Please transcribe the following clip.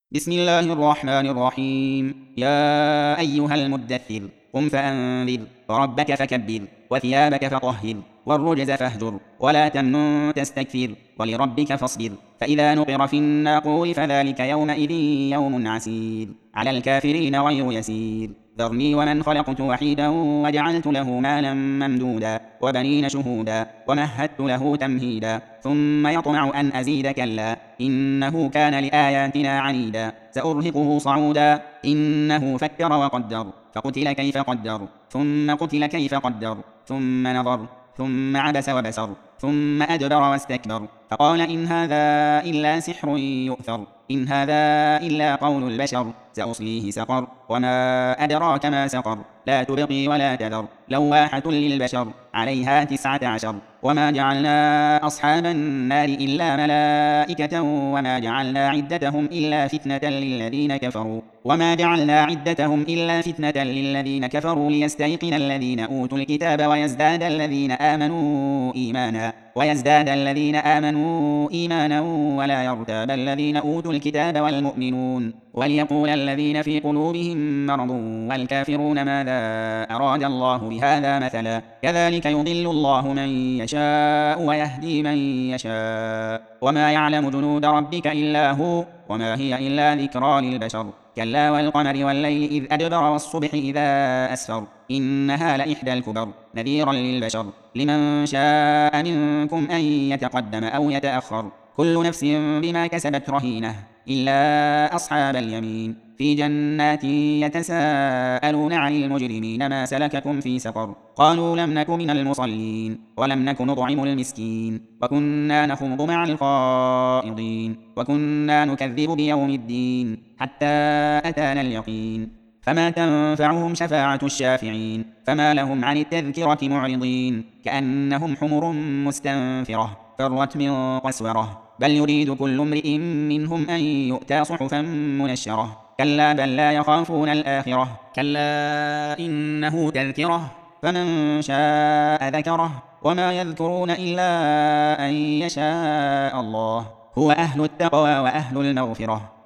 بسم الله الرحمن الرحيم. يا أيها المدثر قم فأنذر وربك فكبر وثيابك فطهر والرجز فاهجر ولا تمنن تستكثر ولربك فاصبر فإذا نقر في الناقور فذلك يومئذ يوم عسير على الكافرين غير يسير. ذرني ومن خلقت وحيدا وجعلت له مالا ممدودا وبنين شهودا ومهدت له تمهيدا ثم يطمع أن أزيد كلا إنه كان لآياتنا عنيدا سأرهقه صعودا إنه فكر وقدر فقتل كيف قدر ثم قتل كيف قدر ثم نظر ثم عبس وبسر ثم أدبر واستكبر فقال إن هذا إلا سحر يؤثر إن هذا إلا قول البشر سأصليه سقر وما أدراك ما سقر لا تبقي ولا تذر لواحة للبشر عليها 19 وما جعلنا أصحاب النار إلا ملائكة وما جعلنا عدتهم إلا فتنة للذين كفروا ليستيقن الذين أوتوا الكتاب ويزداد الذين آمنوا إيمانا ولا يرتاب الذين أوتوا الكتاب والمؤمنون وليقول الذين في قلوبهم مرض والكافرون ماذا أراد الله بهذا مثلا كذلك يضل الله من يشاء ويهدي من يشاء وما يعلم جنود ربك إلا هو وما هي إلا ذكرى للبشر كلا والقمر والليل إذ أدبر والصبح إذا أسفر إنها لإحدى الكبر نذيرا للبشر لمن شاء منكم أن يتقدم أو يتأخر كل نفس بما كسبت رهينة إلا أصحاب اليمين في جنات يتساءلون عن المجرمين ما سلككم في سقر قالوا لم نك من المصلين ولم نك نطعم المسكين وكنا نخوض مع الخائضين وكنا نكذب بيوم الدين حتى أتانا اليقين فما تنفعهم شفاعة الشافعين فما لهم عن التذكرة معرضين كأنهم حمر مستنفرة فرت من قسورة بل يريد كل امرئ منهم أن يؤتى صحفا منشرة كلا بل لا يخافون الآخرة كلا إنه تذكرة فمن شاء ذكره وما يذكرون إلا أن يشاء الله هو أهل التقوى وأهل المغفرة